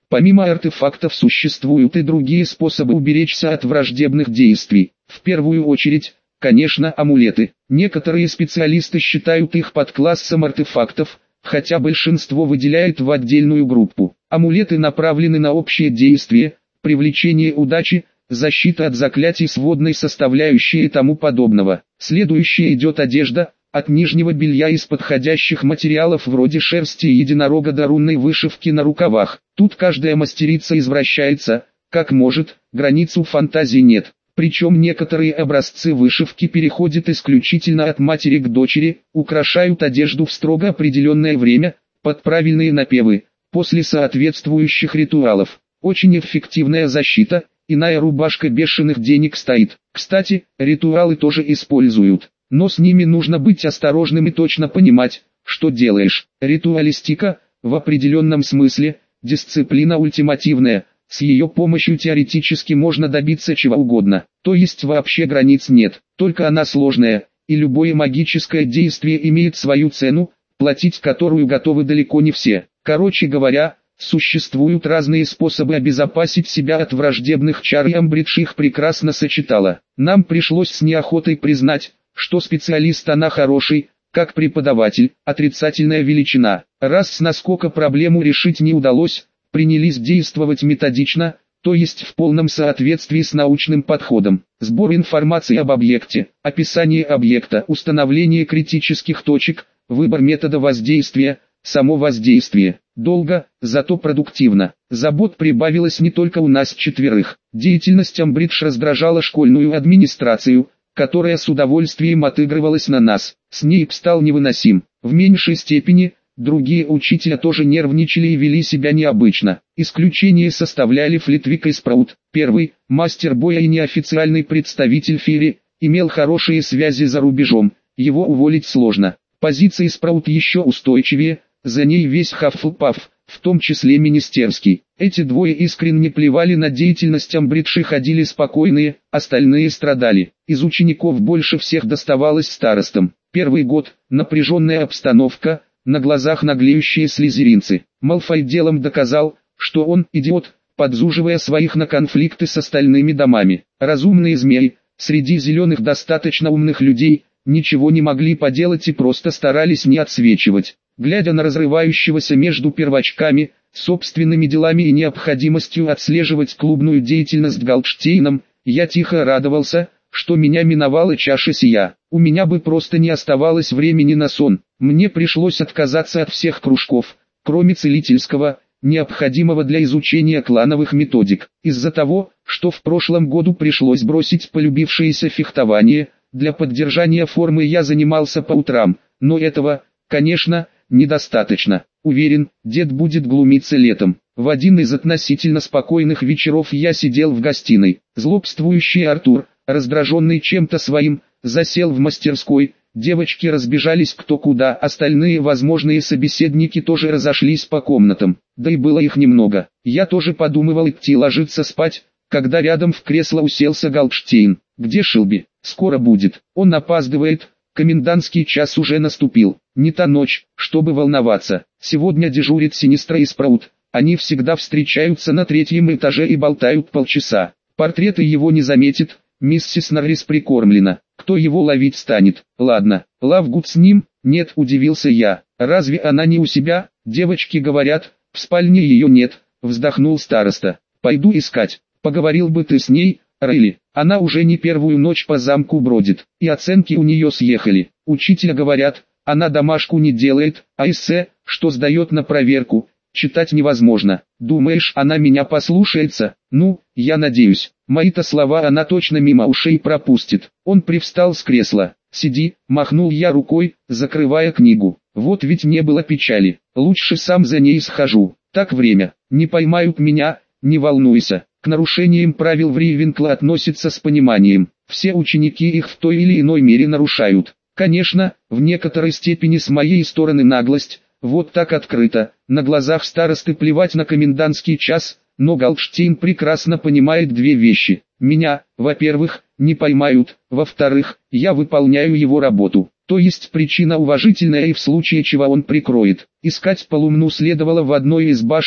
Помимо артефактов существуют и другие способы уберечься от враждебных действий. В первую очередь, конечно, амулеты. Некоторые специалисты считают их подклассом артефактов, хотя большинство выделяет в отдельную группу. Амулеты направлены на общее действие, привлечение удачи, защита от заклятий с водной составляющей и тому подобного. Следующее идет одежда, от нижнего белья из подходящих материалов вроде шерсти единорога до рунной вышивки на рукавах. Тут каждая мастерица извращается, как может, границ у фантазии нет. Причем некоторые образцы вышивки переходят исключительно от матери к дочери, украшают одежду в строго определенное время, под правильные напевы, после соответствующих ритуалов. Очень эффективная защита, иная рубашка бешеных денег стоит. Кстати, ритуалы тоже используют, но с ними нужно быть осторожным и точно понимать, что делаешь. Ритуалистика, в определенном смысле, дисциплина ультимативная. С ее помощью теоретически можно добиться чего угодно, то есть вообще границ нет, только она сложная, и любое магическое действие имеет свою цену, платить которую готовы далеко не все. Короче говоря, существуют разные способы обезопасить себя от враждебных чар, и Амбридж их прекрасно сочетала. Нам пришлось с неохотой признать, что специалист она хороший, как преподаватель, отрицательная величина. Раз с наскока проблему решить не удалось, принялись действовать методично, то есть в полном соответствии с научным подходом. Сбор информации об объекте, описание объекта, установление критических точек, выбор метода воздействия, само воздействие. Долго, зато продуктивно. Забот прибавилось не только у нас четверых. Деятельность Амбридж раздражала школьную администрацию, которая с удовольствием отыгрывалась на нас. Снейп стал невыносим. В меньшей степени другие учителя тоже нервничали и вели себя необычно. Исключение составляли Флитвик и Спраут. Первый, мастер боя и неофициальный представитель Фири, имел хорошие связи за рубежом, его уволить сложно. Позиции Спраут еще устойчивее, за ней весь Хаффлпаф, в том числе министерский. Эти двое искренне плевали на деятельность Амбридж и ходили спокойные, остальные страдали. Из учеников больше всех доставалось старостам. Первый год, напряженная обстановка, на глазах наглеющие слизеринцы. Малфой делом доказал, что он идиот, подзуживая своих на конфликты с остальными домами. Разумные змеи, среди зеленых достаточно умных людей, ничего не могли поделать и просто старались не отсвечивать. Глядя на разрывающегося между первачками, собственными делами и необходимостью отслеживать клубную деятельность Галдштейном, я тихо радовался, что меня миновала чаша сия. У меня бы просто не оставалось времени на сон. Мне пришлось отказаться от всех кружков, кроме целительского, необходимого для изучения клановых методик. Из-за того, что в прошлом году пришлось бросить полюбившееся фехтование, для поддержания формы я занимался по утрам, но этого, конечно, недостаточно. Уверен, дед будет глумиться летом. В один из относительно спокойных вечеров я сидел в гостиной. Злобствующий Артур, раздраженный чем-то своим, засел в мастерской. Девочки разбежались кто куда, остальные возможные собеседники тоже разошлись по комнатам. Да и было их немного. Я тоже подумывал идти ложиться спать, когда рядом в кресло уселся Галдштейн. «Где Шилби? Скоро будет. Он опаздывает. Комендантский час уже наступил. Не та ночь, чтобы волноваться. Сегодня дежурит Синистра и Спраут. Они всегда встречаются на третьем этаже и болтают полчаса. Портреты его не заметит. Миссис Норрис прикормлена. Кто его ловить станет? Ладно, Лавгуд с ним?» «Нет», удивился я. «Разве она не у себя?» «Девочки говорят, в спальне ее нет», вздохнул староста. «Пойду искать. Поговорил бы ты с ней, Рейли. Она уже не первую ночь по замку бродит, и оценки у нее съехали. Учителя говорят, она домашку не делает, а эссе, что сдает на проверку, читать невозможно. Думаешь, она меня послушается? Ну, я надеюсь. Мои-то слова она точно мимо ушей пропустит». Он привстал с кресла. «Сиди», махнул я рукой, закрывая книгу. Вот ведь не было печали. Лучше сам за ней схожу. Так время. Не поймают меня, не волнуйся. К нарушениям правил в Ривенкле относятся с пониманием. Все ученики их в той или иной мере нарушают. Конечно, в некоторой степени с моей стороны наглость, вот так открыто, на глазах старосты плевать на комендантский час, но Галдштейн прекрасно понимает две вещи. Меня, во-первых, не поймают, во-вторых, я выполняю его работу. То есть причина уважительная, и в случае чего он прикроет. Искать Полумну следовало в одной из башен,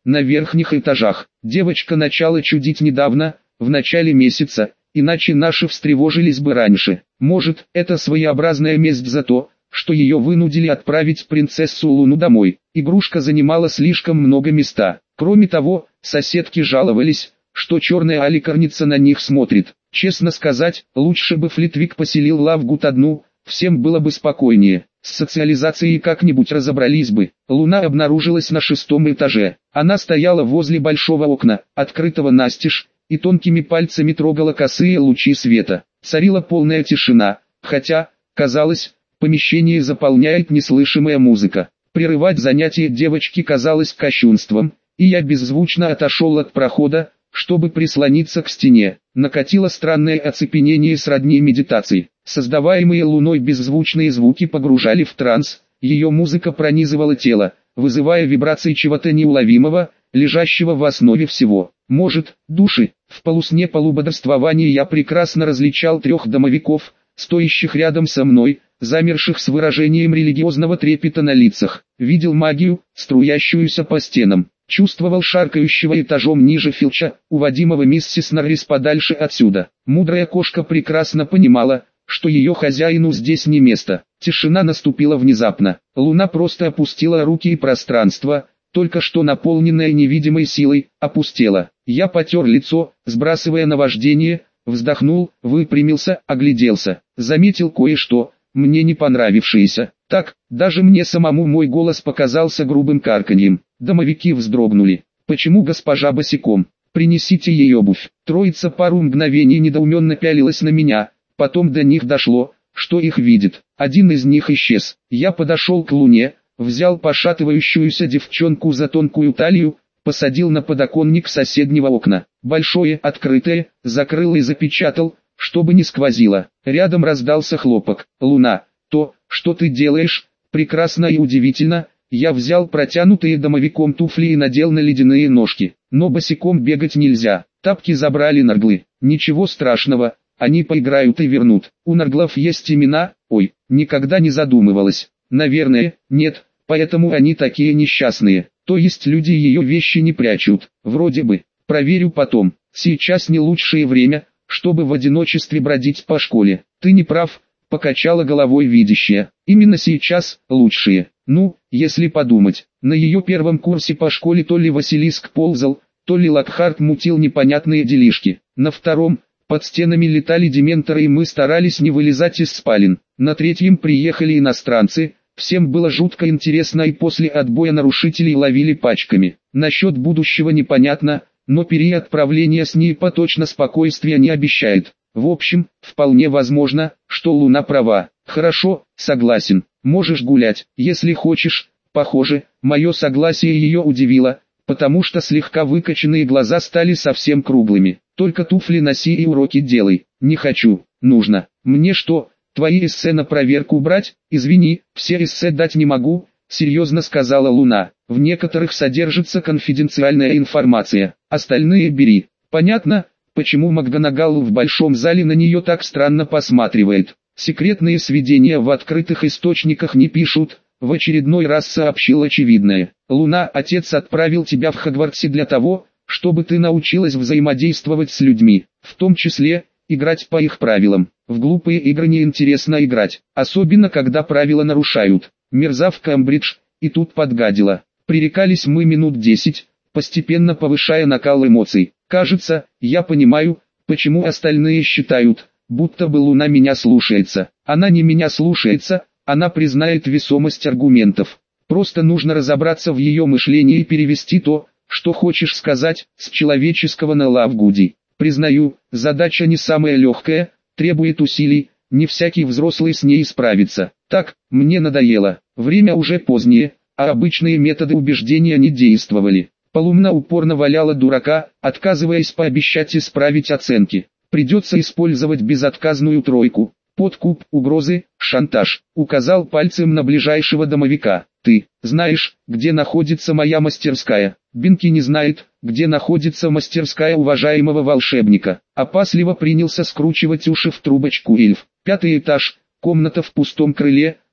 на верхних этажах. Девочка начала чудить недавно, в начале месяца, иначе наши встревожились бы раньше. Может, это своеобразная месть за то, что ее вынудили отправить принцессу Луну домой. Игрушка занимала слишком много места. Кроме того, соседки жаловались, что черная аликарница на них смотрит. Честно сказать, лучше бы Флитвик поселил Лавгуд одну, всем было бы спокойнее. С социализацией как-нибудь разобрались бы. Луна обнаружилась на 6-м этаже. Она стояла возле большого окна, открытого настежь, и тонкими пальцами трогала косые лучи света. Царила полная тишина, хотя, казалось, помещение заполняет неслышимая музыка. Прерывать занятие девочки казалось кощунством, и я беззвучно отошел от прохода, чтобы прислониться к стене. Накатило странное оцепенение сродни медитации. Создаваемые Луной беззвучные звуки погружали в транс, ее музыка пронизывала тело, вызывая вибрации чего-то неуловимого, лежащего в основе всего. Может, души. В полусне полубодрствования я прекрасно различал 3 домовиков, стоящих рядом со мной, замерших с выражением религиозного трепета на лицах. Видел магию, струящуюся по стенам. Чувствовал шаркающего этажом ниже Филча, уводимого миссис Норрис подальше отсюда. Мудрая кошка прекрасно понимала, что ее хозяину здесь не место. Тишина наступила внезапно. Луна просто опустила руки, и пространство, только что наполненное невидимой силой, опустело. Я потер лицо, сбрасывая наваждение, вздохнул, выпрямился, огляделся. Заметил кое-что, мне не понравившееся. Так, даже мне самому мой голос показался грубым карканьем. Домовики вздрогнули. «Почему госпожа босиком? Принесите ей обувь». Троица пару мгновений недоуменно пялилась на меня, потом до них дошло, что их видит. Один из них исчез. Я подошел к Луне, взял пошатывающуюся девчонку за тонкую талию, посадил на подоконник соседнего окна. Большое, открытое, закрыл и запечатал, чтобы не сквозило. Рядом раздался хлопок. «Луна, то, что ты делаешь, прекрасно и удивительно». Я взял протянутые домовиком туфли и надел на ледяные ножки. Но босиком бегать нельзя. Тапки забрали нарглы. Ничего страшного, они поиграют и вернут. У нарглов есть имена? Ой, никогда не задумывалась. Наверное, нет, поэтому они такие несчастные. То есть люди ее вещи не прячут. Вроде бы. Проверю потом. Сейчас не лучшее время, чтобы в одиночестве бродить по школе. Ты не прав, покачала головой видящая. Именно сейчас лучшее. Ну, если подумать, на ее первом курсе по школе то ли Василиск ползал, то ли Локхарт мутил непонятные делишки. На втором, под стенами летали дементоры, и мы старались не вылезать из спален. На третьем приехали иностранцы, всем было жутко интересно, и после отбоя нарушителей ловили пачками. Насчет будущего непонятно, но переотправление с НИИПа точно спокойствия не обещает. В общем, вполне возможно, что Луна права. Хорошо, согласен. Можешь гулять, если хочешь. Похоже, мое согласие ее удивило, потому что слегка выкоченные глаза стали совсем круглыми. Только туфли носи и уроки делай. Не хочу, нужно. Мне что, твои эссе на проверку брать? Извини, все эссе дать не могу, серьезно сказала Луна. В некоторых содержится конфиденциальная информация, остальные бери. Понятно, почему МакГонагал в большом зале на нее так странно посматривает. Секретные сведения в открытых источниках не пишут, в очередной раз сообщил очевидное. Луна, отец отправил тебя в Хогвартсе для того, чтобы ты научилась взаимодействовать с людьми, в том числе, играть по их правилам. В глупые игры неинтересно играть, особенно когда правила нарушают. Мерзав Кембридж, и тут подгадила. Пререкались мы минут 10, постепенно повышая накал эмоций. Кажется, я понимаю, почему остальные считают, будто бы Луна меня слушается. Она не меня слушается, она признает весомость аргументов. Просто нужно разобраться в ее мышлении и перевести то, что хочешь сказать, с человеческого на Лавгуди. Признаю, задача не самая легкая, требует усилий, не всякий взрослый с ней справится. Так, мне надоело, время уже позднее, а обычные методы убеждения не действовали. Полумна упорно валяла дурака, отказываясь пообещать исправить оценки. Придется использовать безотказную тройку. Подкуп, угрозы, шантаж. Указал пальцем на ближайшего домовика. Ты знаешь, где находится моя мастерская? Бинки не знает, где находится мастерская уважаемого волшебника. Опасливо принялся скручивать уши в трубочку эльф. 5-й этаж, комната в пустом крыле,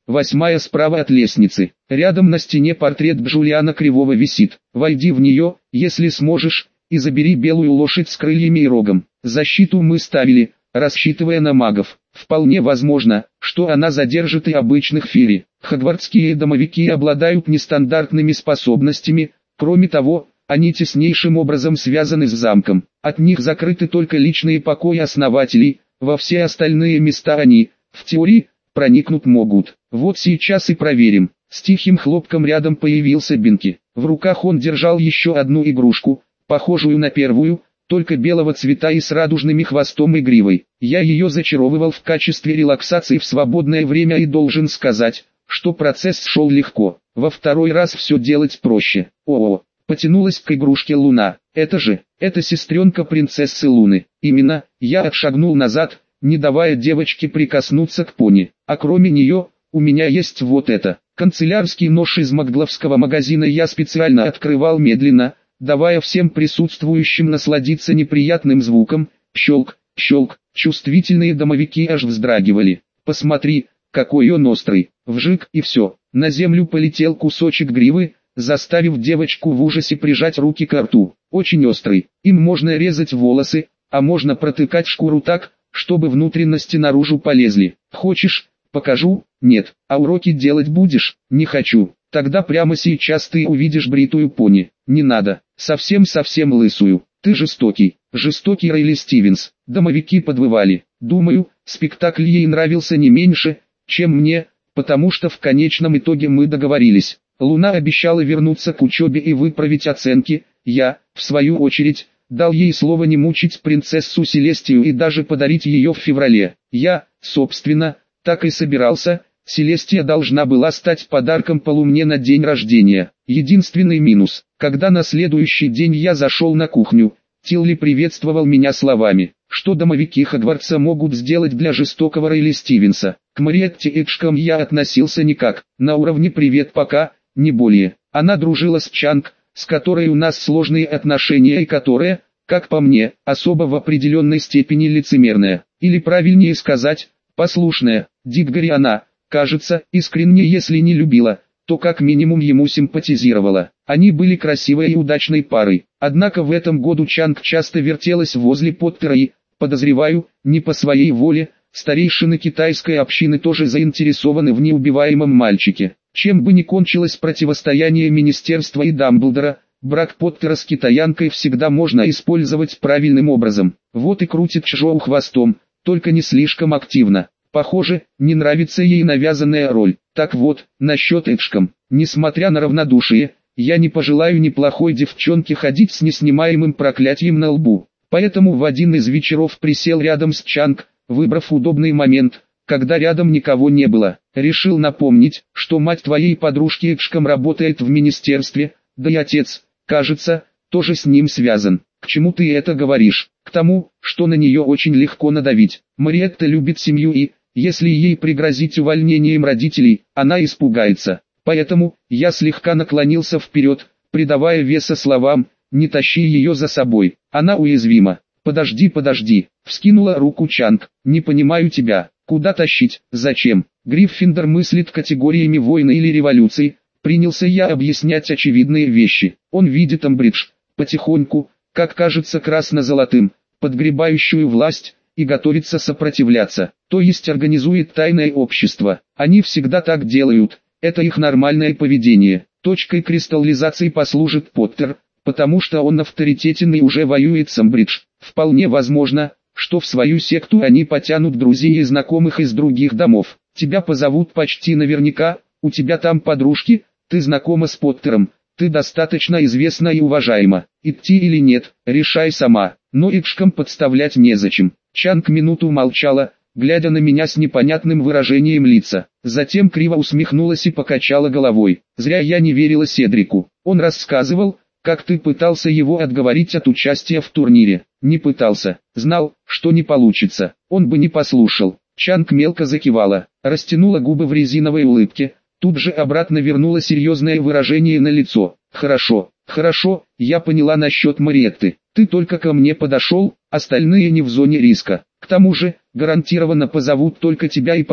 8 справа от лестницы. Рядом на стене портрет Джулиана Кривого висит. Войди в нее, если сможешь, и забери белую лошадь с крыльями и рогом. Защиту мы ставили, рассчитывая на магов. Вполне возможно, что она задержит и обычных фири. Хогвартские домовики обладают нестандартными способностями, кроме того, они теснейшим образом связаны с замком. От них закрыты только личные покои основателей, во все остальные места они, в теории, проникнуть могут. Вот сейчас и проверим. С тихим хлопком рядом появился Бинки. В руках он держал еще одну игрушку, похожую на первую, только белого цвета и с радужными хвостом и гривой. Я ее зачаровывал в качестве релаксации в свободное время и должен сказать, что процесс шел легко. Во второй раз все делать проще. О-о, потянулась к игрушке Луна. Это сестренка принцессы Луны. Именно, я отшагнул назад, не давая девочке прикоснуться к пони. А кроме нее, у меня есть вот это. Канцелярский нож из магловского магазина я специально открывал медленно, давая всем присутствующим насладиться неприятным звуком. Щелк, щелк, чувствительные домовики аж вздрагивали. Посмотри, какой он острый. Вжик и все. На землю полетел кусочек гривы, заставив девочку в ужасе прижать руки к рту. Очень острый. Им можно резать волосы, а можно протыкать шкуру так, чтобы внутренности наружу полезли. Хочешь, покажу? Нет. А уроки делать будешь? Не хочу. Тогда прямо сейчас ты увидишь бритую пони. Не надо. Совсем лысую. Ты жестокий. Жестокий Райли Стивенс. Домовики подвывали. Думаю, спектакль ей нравился не меньше, чем мне, потому что в конечном итоге мы договорились. Луна обещала вернуться к учебе и выправить оценки. Я, в свою очередь, дал ей слово не мучить принцессу Селестию и даже подарить ее в феврале. Я, собственно, так и собирался. Селестия должна была стать подарком по Луне на день рождения. Единственный минус, когда на следующий день я зашел на кухню, Тилли приветствовал меня словами, что домовики Хогвартса могут сделать для жестокого Райли Стивенса. К Мариетте Эджком я относился никак, на уровне «привет пока», не более. Она дружила с Чанг, с которой у нас сложные отношения и которая, как по мне, особо в определенной степени лицемерная. Или правильнее сказать, послушная. Диггори она, кажется, искренне если не любила, то как минимум ему симпатизировала. Они были красивой и удачной парой. Однако в этом году Чанг часто вертелась возле Поттера и, подозреваю, не по своей воле, старейшины китайской общины тоже заинтересованы в неубиваемом мальчике. Чем бы ни кончилось противостояние Министерства и Дамблдора, брак Поттера с китаянкой всегда можно использовать правильным образом. Вот и крутит Чжоу хвостом, только не слишком активно. Похоже, не нравится ей навязанная роль. Так вот, насчет Эджком. Несмотря на равнодушие, я не пожелаю неплохой девчонке ходить с неснимаемым проклятием на лбу. Поэтому в один из вечеров присел рядом с Чанг, выбрав удобный момент, когда рядом никого не было. Решил напомнить, что мать твоей подружки Эджком работает в министерстве, да и отец, кажется, тоже с ним связан. К чему ты это говоришь? К тому, что на нее очень легко надавить. Мариетта любит семью и, если ей пригрозить увольнением родителей, она испугается. Поэтому, я слегка наклонился вперед, придавая веса словам, не тащи ее за собой, она уязвима. Подожди, вскинула руку Чанг, не понимаю тебя, куда тащить, зачем? Гриффиндор мыслит категориями войны или революции, принялся я объяснять очевидные вещи. Он видит Амбридж, потихоньку, как кажется красно-золотым, подгребающую власть, и готовится сопротивляться, то есть организует тайное общество. Они всегда так делают, это их нормальное поведение. Точкой кристаллизации послужит Поттер, потому что он авторитетен и уже воюет с Амбридж. Вполне возможно, что в свою секту они потянут друзей и знакомых из других домов. Тебя позовут почти наверняка, у тебя там подружки, ты знакома с Поттером, ты достаточно известна и уважаема. Идти или нет, решай сама, но Эджком подставлять незачем. Чанг минуту молчала, глядя на меня с непонятным выражением лица. Затем криво усмехнулась и покачала головой. Зря я не верила Седрику. Он рассказывал, как ты пытался его отговорить от участия в турнире. Не пытался, знал, что не получится. Он бы не послушал. Чанг мелко закивала, растянула губы в резиновой улыбке. Тут же обратно вернуло серьезное выражение на лицо. Хорошо, я поняла насчет Мариетты. Ты только ко мне подошел, остальные не в зоне риска. К тому же, гарантированно позовут только тебя и Падму.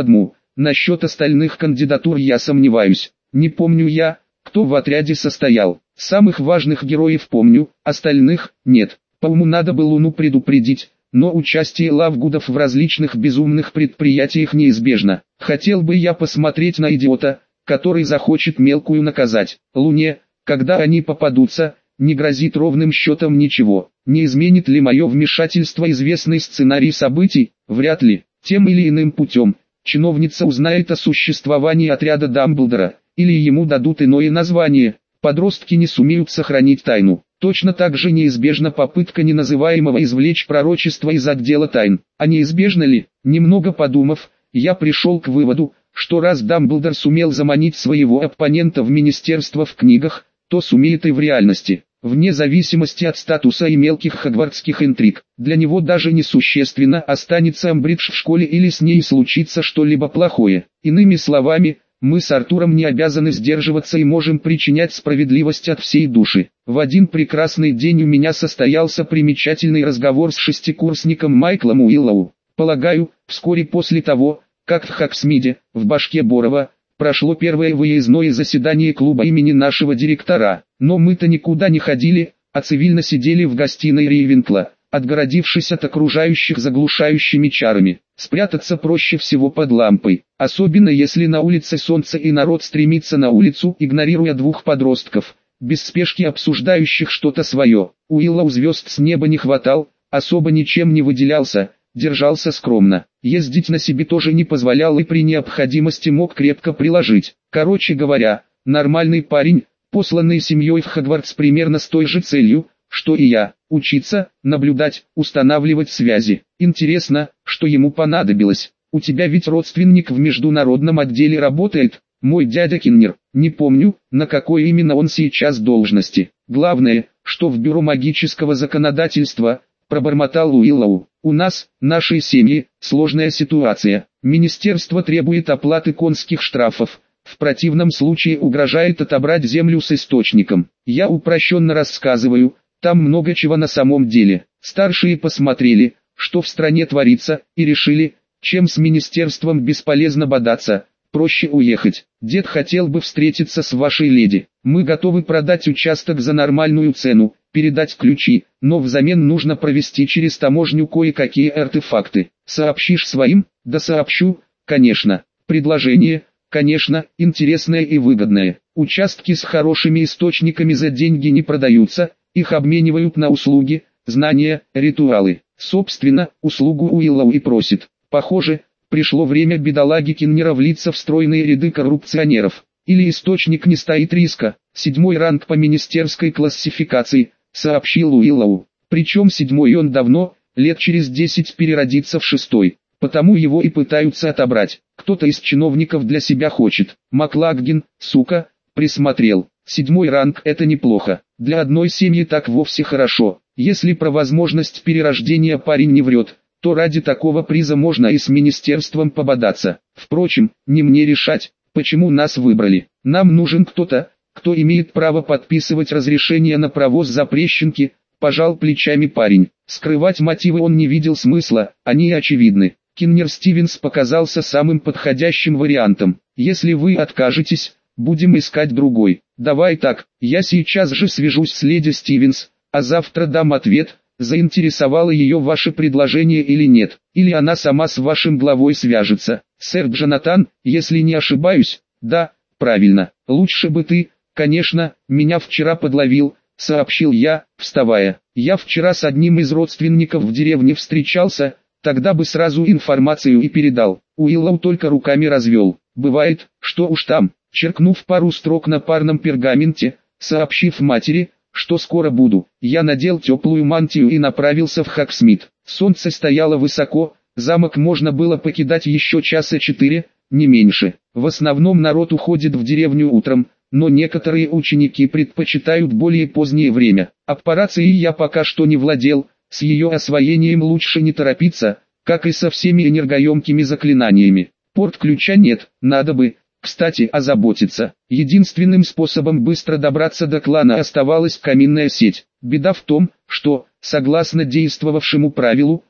насчет остальных кандидатур я сомневаюсь. Не помню я, кто в отряде состоял. Самых важных героев помню, остальных – нет. По уму надо бы Луну предупредить, но участие Лавгудов в различных безумных предприятиях неизбежно. Хотел бы я посмотреть на идиота, который захочет мелкую наказать. Луне, когда они попадутся, не грозит ровным счетом ничего. Не изменит ли мое вмешательство известный сценарий событий? Вряд ли. Тем или иным путем, чиновница узнает о существовании отряда Дамблдора, или ему дадут иное название. Подростки не сумеют сохранить тайну. Точно так же неизбежна попытка неназываемого извлечь пророчество из отдела тайн. А неизбежно ли? Немного подумав, я пришел к выводу, что раз Дамблдор сумел заманить своего оппонента в министерство в книгах, то сумеет и в реальности. Вне зависимости от статуса и мелких хогвартских интриг, для него даже несущественно, останется Амбридж в школе или с ней случится что-либо плохое. Иными словами, мы с Артуром не обязаны сдерживаться и можем причинять справедливость от всей души. В один прекрасный день у меня состоялся примечательный разговор с шестикурсником Майклом Уиллоу. Полагаю, вскоре после того, как в Хоксмиде, в башке Борова, прошло первое выездное заседание клуба имени нашего директора. Но мы-то никуда не ходили, а цивильно сидели в гостиной Рейвенкла, отгородившись от окружающих заглушающими чарами. Спрятаться проще всего под лампой, особенно если на улице солнце и народ стремится на улицу, игнорируя двух подростков, без спешки обсуждающих что-то свое. Уиллоу звезд с неба не хватал, особо ничем не выделялся, держался скромно. Ездить на себе тоже не позволял и при необходимости мог крепко приложить. Короче говоря, нормальный парень, посланный семьей в Хогвартс примерно с той же целью, что и я, учиться, наблюдать, устанавливать связи. Интересно, что ему понадобилось. У тебя ведь родственник в международном отделе работает, мой дядя Киннер. Не помню, на какой именно он сейчас должности. Главное, что в бюро магического законодательства, пробормотал Уиллоу. У нас, нашей семьи, сложная ситуация. Министерство требует оплаты конских штрафов. В противном случае угрожает отобрать землю с источником. Я упрощенно рассказываю, там много чего на самом деле. Старшие посмотрели, что в стране творится, и решили, чем с министерством бесполезно бодаться, проще уехать. Дед хотел бы встретиться с вашей леди. Мы готовы продать участок за нормальную цену, передать ключи, но взамен нужно провести через таможню кое-какие артефакты. Сообщишь своим? Да сообщу, конечно. Предложение, конечно, интересное и выгодное. Участки с хорошими источниками за деньги не продаются, их обменивают на услуги, знания, ритуалы. Собственно, услугу Уиллоу и просит. Похоже, пришло время бедолаги Киннера влиться в стройные ряды коррупционеров. Или источник не стоит риска. 7-й ранг по министерской классификации, сообщил Уиллоу. Причем 7-й он давно, лет через 10 переродится в 6-й. Потому его и пытаются отобрать. Кто-то из чиновников для себя хочет. Маклаггин, сука, присмотрел. 7-й ранг это неплохо. Для одной семьи так вовсе хорошо. Если про возможность перерождения парень не врет, то ради такого приза можно и с министерством пободаться. Впрочем, не мне решать, почему нас выбрали. Нам нужен кто-то, кто имеет право подписывать разрешение на провоз запрещенки, пожал плечами парень. Скрывать мотивы он не видел смысла, они очевидны. Киннер Стивенс показался самым подходящим вариантом. Если вы откажетесь, будем искать другой. Давай так, я сейчас же свяжусь с леди Стивенс, а завтра дам ответ, заинтересовало ее ваше предложение или нет, или она сама с вашим главой свяжется. Сэр Джонатан, если не ошибаюсь, да, правильно, лучше бы ты, конечно, меня вчера подловил, сообщил я, вставая. Я вчера с одним из родственников в деревне встречался, тогда бы сразу информацию и передал. Уиллоу только руками развел. Бывает, что уж там, черкнув пару строк на парном пергаменте, сообщив матери, что скоро буду, я надел теплую мантию и направился в Хоксмит. Солнце стояло высоко, замок можно было покидать еще часа 4, не меньше. В основном народ уходит в деревню утром, но некоторые ученики предпочитают более позднее время. Аппарацией я пока что не владел, с ее освоением лучше не торопиться, как и со всеми энергоемкими заклинаниями. Порт-ключа нет, надо бы, кстати, озаботиться. Единственным способом быстро добраться до клана оставалась каминная сеть. Беда в том, что, согласно действовавшему правилу,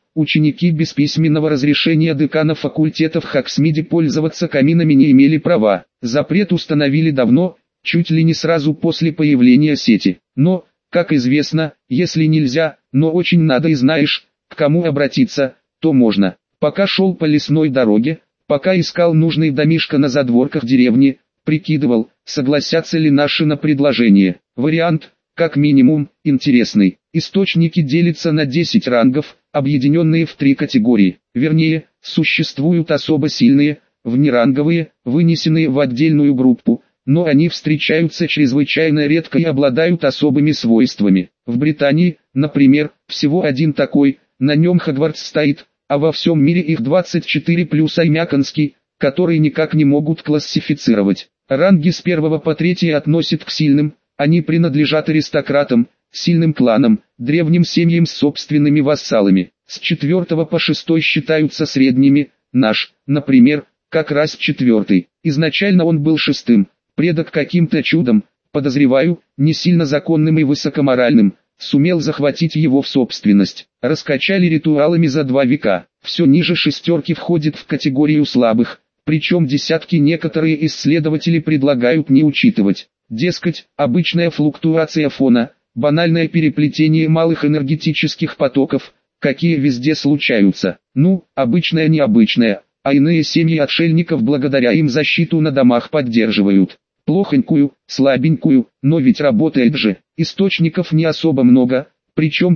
ученики без письменного разрешения декана факультетов Хаксмиде пользоваться каминами не имели права. Запрет установили давно, чуть ли не сразу после появления сети. Но, как известно, если нельзя, но очень надо и знаешь, к кому обратиться, то можно. Пока шел по лесной дороге, пока искал нужный домишко на задворках деревни, прикидывал, согласятся ли наши на предложение. Вариант, как минимум, интересный. Источники делятся на 10 рангов, объединенные в 3 категории. Вернее, существуют особо сильные, внеранговые, вынесенные в отдельную группу, но они встречаются чрезвычайно редко и обладают особыми свойствами. В Британии, например, всего один такой, на нем Хогвартс стоит, а во всем мире их 24 плюс Аймяконский, которые никак не могут классифицировать. Ранги с 1 по 3 относят к сильным, они принадлежат аристократам, сильным кланам, древним семьям с собственными вассалами. С 4 по 6 считаются средними, наш, например, как раз 4. Изначально он был 6, предок каким-то чудом, подозреваю, не сильно законным и высокоморальным, сумел захватить его в собственность. Раскачали ритуалами за 2 века. Все ниже 6 входит в категорию слабых, причем десятки некоторые исследователи предлагают не учитывать. Дескать, обычная флуктуация фона, банальное переплетение малых энергетических потоков, какие везде случаются. Ну, обычное необычное, а иные семьи отшельников благодаря им защиту на домах поддерживают. Плохонькую, слабенькую, но ведь работает же. Источников не особо много, причем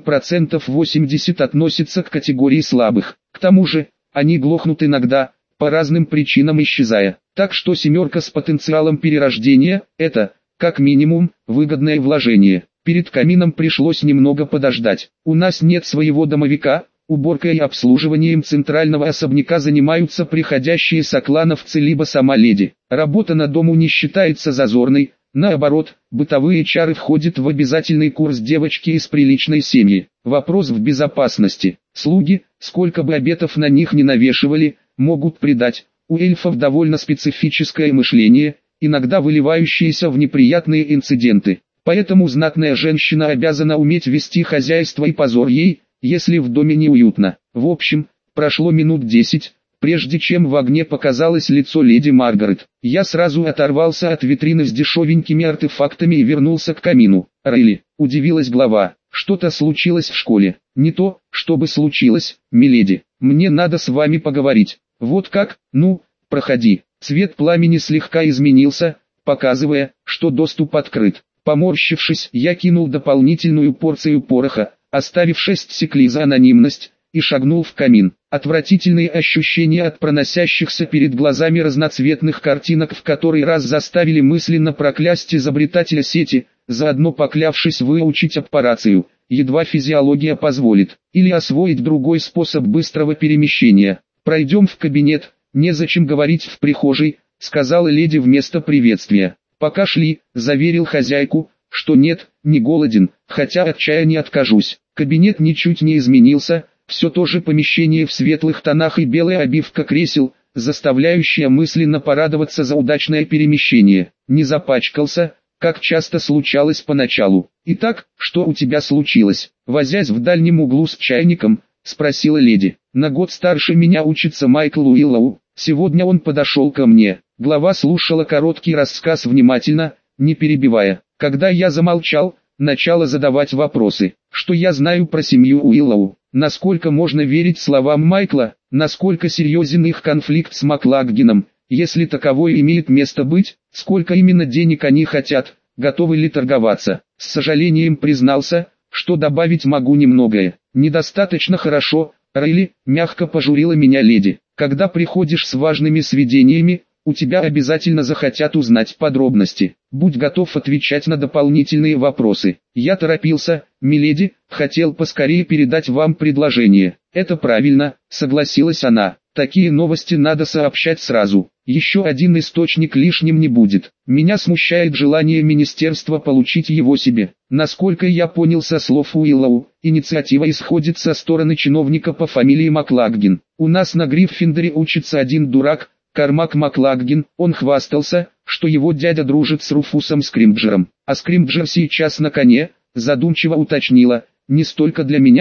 80% относится к категории слабых. К тому же, они глохнут иногда, по разным причинам исчезая. Так что 7 с потенциалом перерождения – это, как минимум, выгодное вложение. Перед камином пришлось немного подождать. У нас нет своего домовика, уборкой и обслуживанием центрального особняка занимаются приходящие соклановцы либо сама леди. Работа на дому не считается зазорной, наоборот, бытовые чары входят в обязательный курс девочки из приличной семьи. Вопрос в безопасности. Слуги, сколько бы обетов на них не навешивали, могут предать. У эльфов довольно специфическое мышление, иногда выливающееся в неприятные инциденты. Поэтому знатная женщина обязана уметь вести хозяйство, и позор ей, если в доме неуютно. В общем, прошло минут 10, прежде чем в огне показалось лицо леди Маргарет. Я сразу оторвался от витрины с дешевенькими артефактами и вернулся к камину. «Рейли», — удивилась глава, — «что-то случилось в школе?» «Не то, чтобы случилось, миледи. Мне надо с вами поговорить». «Вот как? Ну, проходи». Цвет пламени слегка изменился, показывая, что доступ открыт. Поморщившись, я кинул дополнительную порцию пороха, оставив 6 секлей за анонимность, и шагнул в камин. Отвратительные ощущения от проносящихся перед глазами разноцветных картинок в который раз заставили мысленно проклясть изобретателя сети, заодно поклявшись выучить аппарацию, едва физиология позволит, или освоить другой способ быстрого перемещения. «Пройдем в кабинет, незачем говорить в прихожей», — сказала леди вместо приветствия. «Пока шли», — заверил хозяйку, что нет, не голоден, хотя от чая не откажусь. Кабинет ничуть не изменился, все то же помещение в светлых тонах и белая обивка кресел, заставляющая мысленно порадоваться за удачное перемещение. Не запачкался, как часто случалось поначалу. «Итак, что у тебя случилось?» Возясь в дальнем углу с чайником, спросила леди. «На год старше меня учится Майкл Уиллоу. Сегодня он подошел ко мне». Глава слушала короткий рассказ внимательно, не перебивая. Когда я замолчал, начала задавать вопросы. Что я знаю про семью Уиллоу? Насколько можно верить словам Майкла? Насколько серьезен их конфликт с Маклаггином? Если таковое имеет место быть, сколько именно денег они хотят? Готовы ли торговаться? С сожалением признался, что добавить могу немногое. Недостаточно хорошо, Рейли, мягко пожурила меня леди. Когда приходишь с важными сведениями, у тебя обязательно захотят узнать подробности. Будь готов отвечать на дополнительные вопросы. Я торопился, миледи, хотел поскорее передать вам предложение. Это правильно, согласилась она. Такие новости надо сообщать сразу. Еще один источник лишним не будет. Меня смущает желание министерства получить его себе. Насколько я понял со слов Уиллоу, инициатива исходит со стороны чиновника по фамилии Маклаггин. У нас на Гриффиндоре учится один дурак, Кармак Маклаггин. Он хвастался, что его дядя дружит с Руфусом Скримджером. А Скримджер сейчас на коне, задумчиво уточнила, не столько для меня,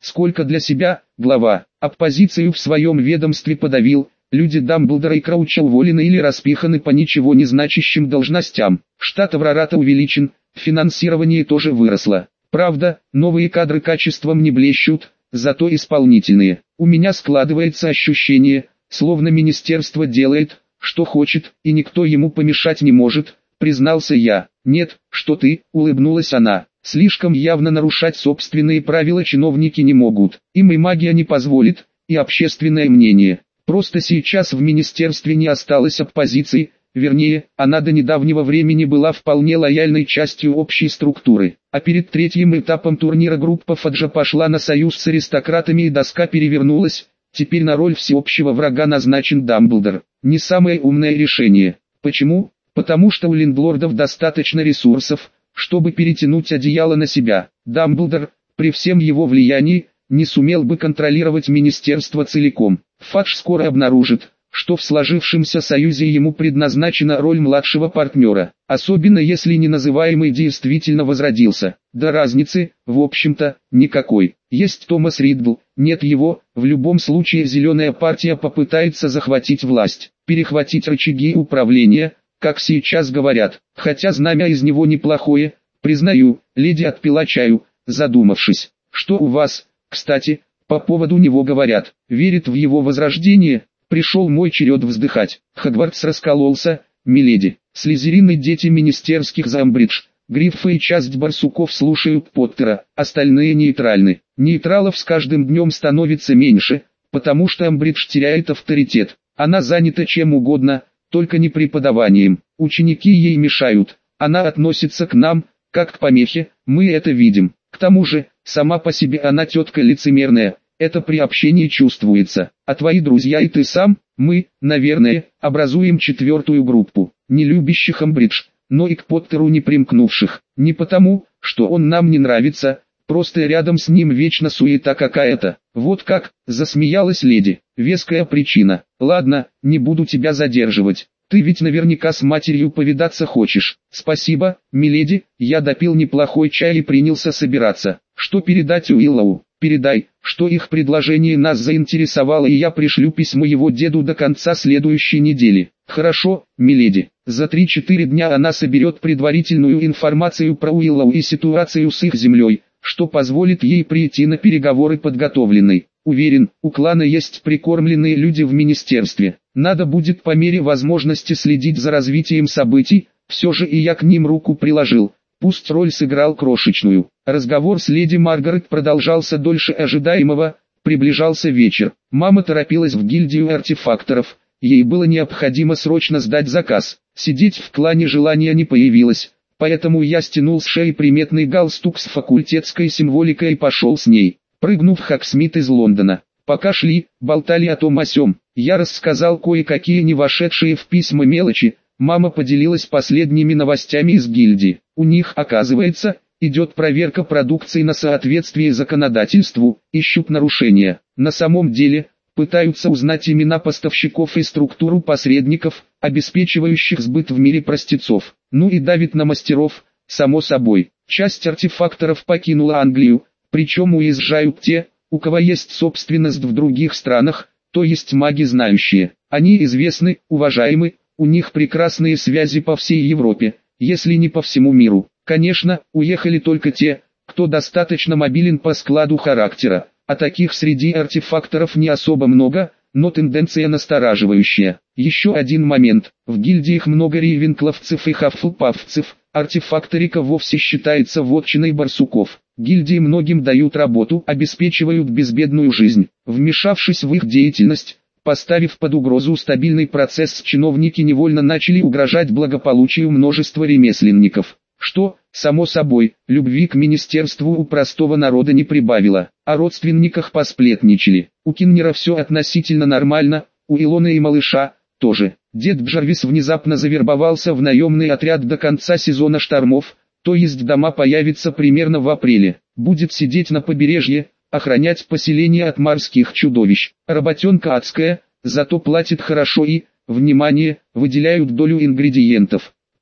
сколько для себя, глава. Оппозицию в своем ведомстве подавил, люди Дамблдора и Крауча уволены или распиханы по ничего не значащим должностям. Штат Аврората увеличен, финансирование тоже выросло. Правда, новые кадры качеством не блещут, зато исполнительные. У меня складывается ощущение, словно министерство делает, что хочет, и никто ему помешать не может, признался я. Нет, что ты, улыбнулась она. Слишком явно нарушать собственные правила чиновники не могут. Им и магия не позволит, и общественное мнение. Просто сейчас в министерстве не осталось оппозиции, вернее, она до недавнего времени была вполне лояльной частью общей структуры. А перед третьим этапом турнира группа Фаджа пошла на союз с аристократами и доска перевернулась. Теперь на роль всеобщего врага назначен Дамблдор. Не самое умное решение. Почему? Потому что у лендлордов достаточно ресурсов, чтобы перетянуть одеяло на себя. Дамблдор, при всем его влиянии, не сумел бы контролировать министерство целиком. Фадж скоро обнаружит, что в сложившемся союзе ему предназначена роль младшего партнера, особенно если неназываемый действительно возродился. Да разницы, в общем-то, никакой. Есть Томас Риддл, нет его, в любом случае зеленая партия попытается захватить власть, перехватить рычаги управления, как сейчас говорят, хотя знамя из него неплохое, признаю. Леди отпила чаю, задумавшись. Что у вас, кстати, по поводу него говорят? Верит в его возрождение? Пришел мой черед вздыхать. Хогвартс раскололся, миледи. Слизерины дети министерских Замбридж. Гриффы и часть барсуков слушают Поттера, остальные нейтральны. Нейтралов с каждым днем становится меньше, потому что Амбридж теряет авторитет. Она занята чем угодно, только не преподаванием. Ученики ей мешают. Она относится к нам, как к помехе, мы это видим. К тому же, сама по себе она тетка лицемерная, это при общении чувствуется. А твои друзья и ты сам, мы, наверное, образуем четвертую группу, не любящих Амбридж, но и к Поттеру не примкнувших. Не потому, что он нам не нравится, просто рядом с ним вечно суета какая-то. Вот как, засмеялась леди. Веская причина. Ладно, не буду тебя задерживать. Ты ведь наверняка с матерью повидаться хочешь. Спасибо, миледи, я допил неплохой чай и принялся собираться. Что передать Уиллоу? Передай, что их предложение нас заинтересовало, и я пришлю письмо его деду до конца следующей недели. Хорошо, миледи. За 3-4 дня она соберет предварительную информацию про Уиллоу и ситуацию с их землей, что позволит ей прийти на переговоры подготовленной. Уверен, у клана есть прикормленные люди в министерстве. Надо будет по мере возможности следить за развитием событий, все же и я к ним руку приложил. Пусть роль сыграл крошечную. Разговор с леди Маргарет продолжался дольше ожидаемого, приближался вечер. Мама торопилась в гильдию артефакторов, ей было необходимо срочно сдать заказ. Сидеть в клане желания не появилось, поэтому я стянул с шеи приметный галстук с факультетской символикой и пошел с ней, прыгнув Хаксмит из Лондона. Пока шли, болтали о том о сём. Я рассказал кое-какие не вошедшие в письма мелочи. Мама поделилась последними новостями из гильдии. У них, оказывается, идет проверка продукции на соответствие законодательству, ищут нарушения. На самом деле, пытаются узнать имена поставщиков и структуру посредников, обеспечивающих сбыт в мире простецов. Ну и давит на мастеров, само собой. Часть артефакторов покинула Англию, причем уезжают те, у кого есть собственность в других странах, то есть маги знающие. Они известны, уважаемы, у них прекрасные связи по всей Европе, если не по всему миру. Конечно, уехали только те, кто достаточно мобилен по складу характера, а таких среди артефакторов не особо много, но тенденция настораживающая. Еще один момент, в гильдиях много рейвенкловцев и хаффлпафцев, артефакторика вовсе считается вотчиной барсуков. Гильдии многим дают работу, обеспечивают безбедную жизнь, вмешавшись в их деятельность, поставив под угрозу стабильный процесс, чиновники невольно начали угрожать благополучию множества ремесленников, что, само собой, любви к министерству у простого народа не прибавило. О родственниках посплетничали. У Киннера все относительно нормально, у Илоны и малыша тоже. Дед Джарвис внезапно завербовался в наемный отряд до конца сезона штормов, то есть дома появится примерно в апреле. Будет сидеть на побережье, охранять поселение от морских чудовищ. Работенка адская, зато платит хорошо и, внимание, выделяют долю ингредиентов.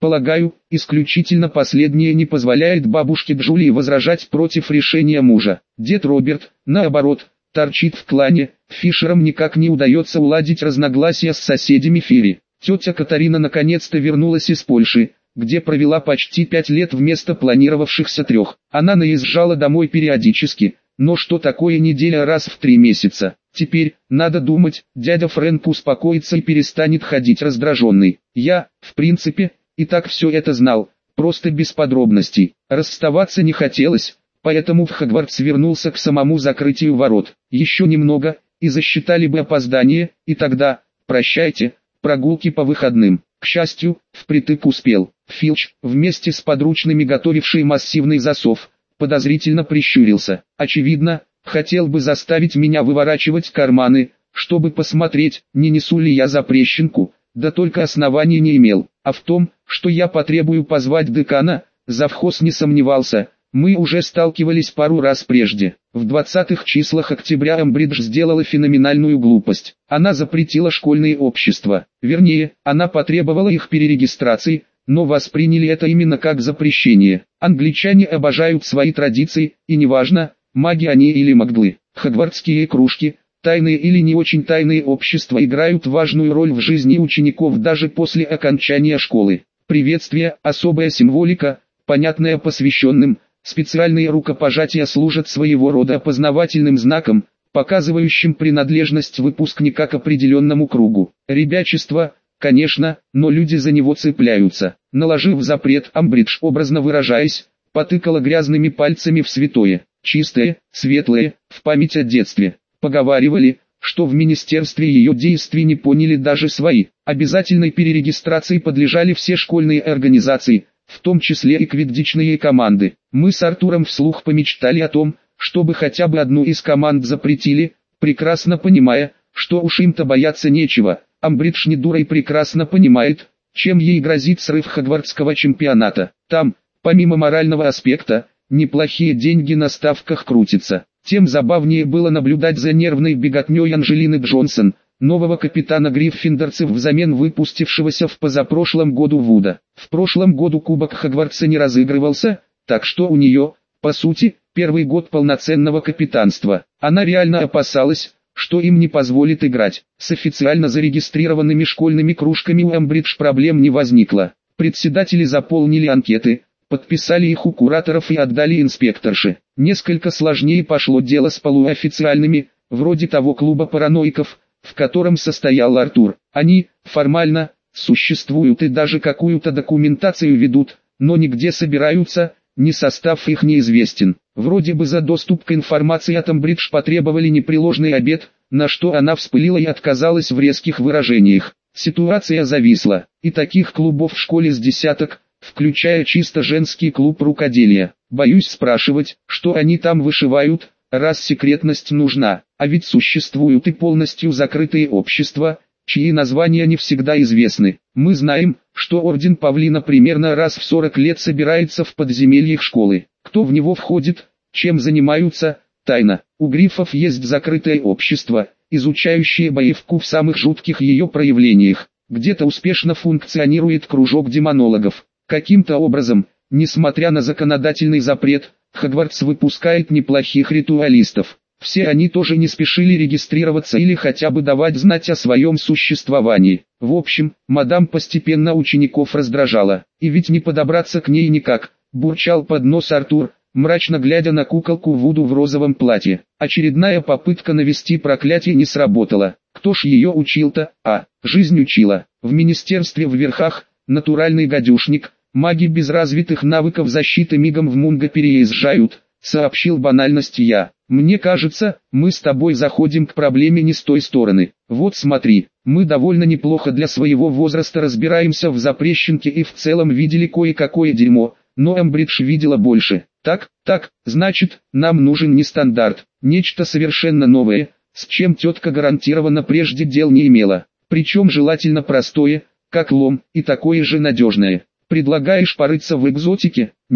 Полагаю, исключительно последнее не позволяет бабушке Джулии возражать против решения мужа. Дед Роберт, наоборот, торчит в клане, Фишерам никак не удается уладить разногласия с соседями Фири. Тетя Катарина наконец-то вернулась из Польши, где провела почти 5 лет вместо планировавшихся 3. Она наезжала домой периодически, но что такое неделя раз в 3 месяца? Теперь, надо думать, дядя Фрэнк успокоится и перестанет ходить раздраженный. Я, в принципе, и так все это знал, просто без подробностей. Расставаться не хотелось, поэтому в Хогвартс вернулся к самому закрытию ворот. Еще немного, и засчитали бы опоздание, и тогда, прощайте, прогулки по выходным. К счастью, впритык успел. Филч, вместе с подручными готовивший массивный засов, подозрительно прищурился. Очевидно, хотел бы заставить меня выворачивать карманы, чтобы посмотреть, не несу ли я запрещенку, да только оснований не имел. А в том, что я потребую позвать декана, завхоз не сомневался. Мы уже сталкивались пару раз прежде. В 20-х числах октября Амбридж сделала феноменальную глупость. Она запретила школьные общества. Вернее, она потребовала их перерегистрации, но восприняли это именно как запрещение. Англичане обожают свои традиции, и неважно, маги они или маглы. Хогвартские кружки, тайные или не очень тайные общества играют важную роль в жизни учеников даже после окончания школы. Приветствие, особая символика, понятная посвященным, специальные рукопожатия служат своего рода опознавательным знаком, показывающим принадлежность выпускника к определенному кругу. Ребячество, конечно, но люди за него цепляются. Наложив запрет, Амбридж, образно выражаясь, потыкала грязными пальцами в святое, чистое, светлое, в память о детстве. Поговаривали, что в министерстве ее действий не поняли даже свои. Обязательной перерегистрации подлежали все школьные организации, в том числе и квиддичные команды. Мы с Артуром вслух помечтали о том, чтобы хотя бы одну из команд запретили, прекрасно понимая, что уж им-то бояться нечего. Амбридж не дура и прекрасно понимает, чем ей грозит срыв хогвартского чемпионата. Там, помимо морального аспекта, неплохие деньги на ставках крутятся. Тем забавнее было наблюдать за нервной беготней Анджелины Джонсон, нового капитана гриффиндорцев взамен выпустившегося в позапрошлом году Вуда. В прошлом году Кубок Хогвартса не разыгрывался, так что у нее, по сути, первый год полноценного капитанства. Она реально опасалась, что им не позволит играть. С официально зарегистрированными школьными кружками у Амбридж проблем не возникло. Председатели заполнили анкеты, подписали их у кураторов и отдали инспекторше. Несколько сложнее пошло дело с полуофициальными, вроде того клуба параноиков, в котором состоял Артур. Они, формально, существуют и даже какую-то документацию ведут, но нигде собираются, ни состав их неизвестен. Вроде бы за доступ к информации от Амбридж потребовали непреложный обет, на что она вспылила и отказалась в резких выражениях. Ситуация зависла, и таких клубов в школе с десяток, включая чисто женский клуб рукоделия. Боюсь спрашивать, что они там вышивают, раз секретность нужна, а ведь существуют и полностью закрытые общества, чьи названия не всегда известны. Мы знаем, что Орден Павлина примерно раз в 40 лет собирается в подземельях школы. Кто в него входит, чем занимаются, тайна. У грифов есть закрытое общество, изучающее боевку в самых жутких ее проявлениях. Где-то успешно функционирует кружок демонологов. Каким-то образом, несмотря на законодательный запрет, Хогвартс выпускает неплохих ритуалистов. Все они тоже не спешили регистрироваться или хотя бы давать знать о своем существовании. В общем, мадам постепенно учеников раздражала. И ведь не подобраться к ней никак, бурчал под нос Артур, мрачно глядя на куколку Вуду в розовом платье. Очередная попытка навести проклятие не сработала. Кто ж ее учил-то? Жизнь учила. В министерстве в верхах, натуральный гадюшник, маги без развитых навыков защиты мигом в Мунго переезжают, сообщил банальность я. Мне кажется, мы с тобой заходим к проблеме не с той стороны. Вот смотри, мы довольно неплохо для своего возраста разбираемся в запрещенке и в целом видели кое-какое дерьмо, но Амбридж видела больше. Так, значит, нам нужен не стандарт, нечто совершенно новое, с чем тетка гарантированно прежде дел не имела. Причем желательно простое, как лом, и такое же надежное. Предлагаешь порыться в экзотике? Нет,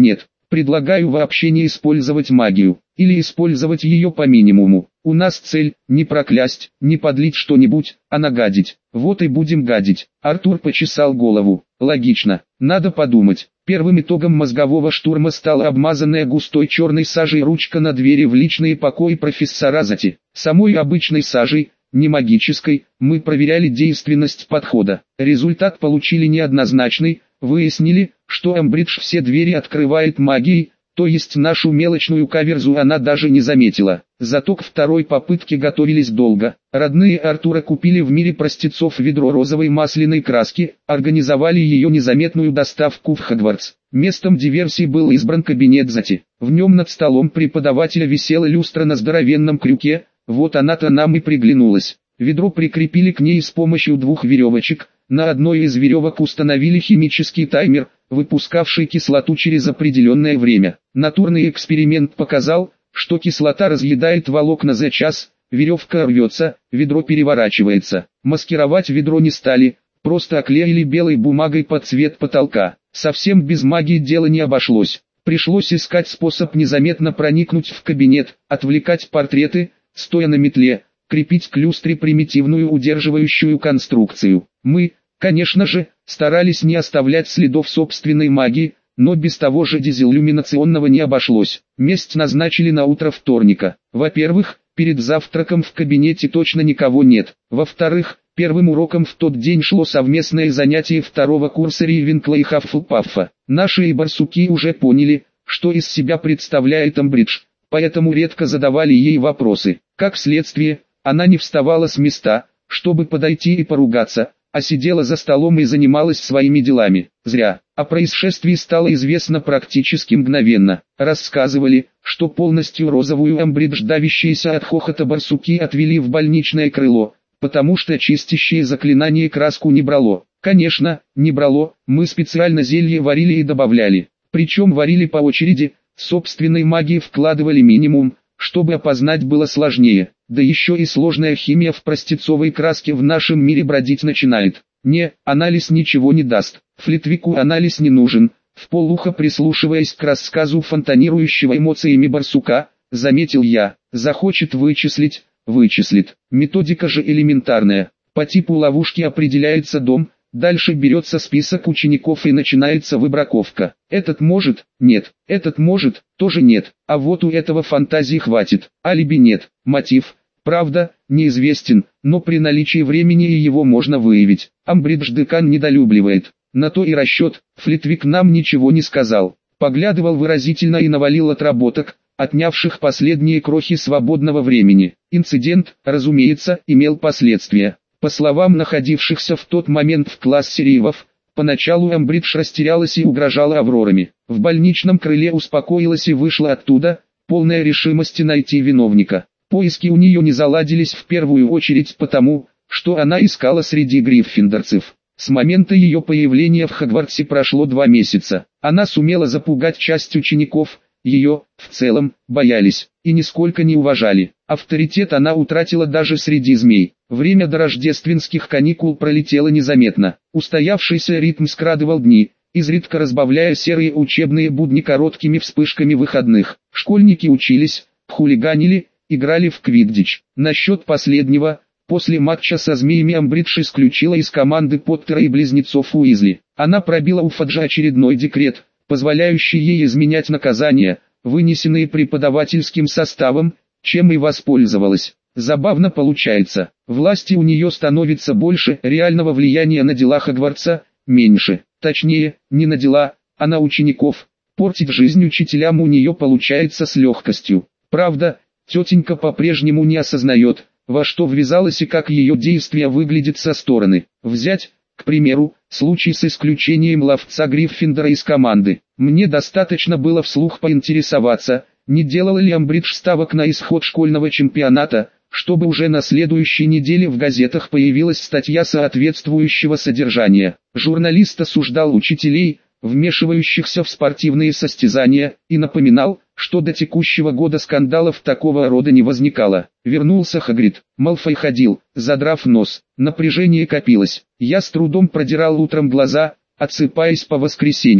Предлагаю вообще не использовать магию, или использовать ее по минимуму. У нас цель – не проклясть, не подлить что-нибудь, а нагадить. Вот и будем гадить. Артур почесал голову. Логично. Надо подумать. Первым итогом мозгового штурма стала обмазанная густой черной сажей ручка на двери в личные покои профессора Зати. Самой обычной сажей, не магической, мы проверяли действенность подхода. Результат получили неоднозначный. Выяснили, что Эмбридж все двери открывает магией, то есть нашу мелочную каверзу она даже не заметила. Зато к второй попытке готовились долго. Родные Артура купили в мире простецов ведро розовой масляной краски, организовали ее незаметную доставку в Хогвартс. Местом диверсии был избран кабинет Зати. В нем над столом преподавателя висела люстра на здоровенном крюке, вот она-то нам и приглянулась. Ведро прикрепили к ней с помощью 2 веревочек. На одной из веревок установили химический таймер, выпускавший кислоту через определенное время. Натурный эксперимент показал, что кислота разъедает волокна за час, веревка рвется, ведро переворачивается. Маскировать ведро не стали, просто оклеили белой бумагой под цвет потолка. Совсем без магии дело не обошлось. Пришлось искать способ незаметно проникнуть в кабинет, отвлекать портреты, стоя на метле, крепить к люстре примитивную удерживающую конструкцию. Мы, конечно же, старались не оставлять следов собственной магии, но без того же дезиллюминационного не обошлось. Месть назначили на утро вторника. Во-первых, перед завтраком в кабинете точно никого нет. Во-вторых, первым уроком в тот день шло совместное занятие 2-го курса Рейвенкла и Хаффлпаффа. Наши барсуки уже поняли, что из себя представляет Эмбридж, поэтому редко задавали ей вопросы. Как следствие, она не вставала с места, чтобы подойти и поругаться, а сидела за столом и занималась своими делами. Зря. О происшествии стало известно практически мгновенно. Рассказывали, что полностью розовую Эмбридж, давящиеся от хохота барсуки, отвели в больничное крыло, потому что чистящее заклинание краску не брало. Конечно, не брало, мы специально зелье варили и добавляли. Причем варили по очереди, собственной магии вкладывали минимум, чтобы опознать было сложнее. Да еще и сложная химия в простецовой краске в нашем мире бродить начинает. Не, анализ ничего не даст. Флитвику анализ не нужен. Вполуха прислушиваясь к рассказу фонтанирующего эмоциями барсука, заметил я. Захочет вычислить, вычислит. Методика же элементарная. По типу ловушки определяется дом, дальше берется список учеников и начинается выбраковка. Этот может, нет, этот может, тоже нет, а вот у этого фантазии хватит, алиби нет, мотив, правда, неизвестен, но при наличии времени его можно выявить. Амбридж декан недолюбливает, на то и расчет. Флитвик нам ничего не сказал, поглядывал выразительно и навалил отработок, отнявших последние крохи свободного времени. Инцидент, разумеется, имел последствия. По словам находившихся в тот момент в классе Ривов, поначалу Эмбридж растерялась и угрожала Аврорами. В больничном крыле успокоилась и вышла оттуда, полная решимости найти виновника. Поиски у нее не заладились в первую очередь потому, что она искала среди гриффиндорцев. С момента ее появления в Хогвартсе прошло 2 месяца. Она сумела запугать часть учеников, ее, в целом, боялись и нисколько не уважали. Авторитет она утратила даже среди змей. Время до рождественских каникул пролетело незаметно. Устоявшийся ритм скрадывал дни, изредка разбавляя серые учебные будни короткими вспышками выходных. Школьники учились, хулиганили, играли в квиддич. Насчет последнего, после матча со змеями Амбридж исключила из команды Поттера и близнецов Уизли. Она пробила у Фаджа очередной декрет, позволяющий ей изменять наказания, вынесенные преподавательским составом, чем и воспользовалась. Забавно получается, власти у нее становится больше, реального влияния на дела Хогвартса меньше. Точнее, не на дела, а на учеников. Портить жизнь учителям у нее получается с легкостью. Правда, тетенька по-прежнему не осознает, во что ввязалась и как ее действия выглядят со стороны. Взять, к примеру, случай с исключением ловца Гриффиндора из команды. Мне достаточно было вслух поинтересоваться, не делала ли Амбридж ставок на исход школьного чемпионата, чтобы уже на следующей неделе в газетах появилась статья соответствующего содержания. Журналист осуждал учителей, вмешивающихся в спортивные состязания, и напоминал, что до текущего года скандалов такого рода не возникало. Вернулся Хагрид. Малфой ходил, задрав нос. Напряжение копилось. Я с трудом продирал утром глаза, отсыпаясь по воскресеньям.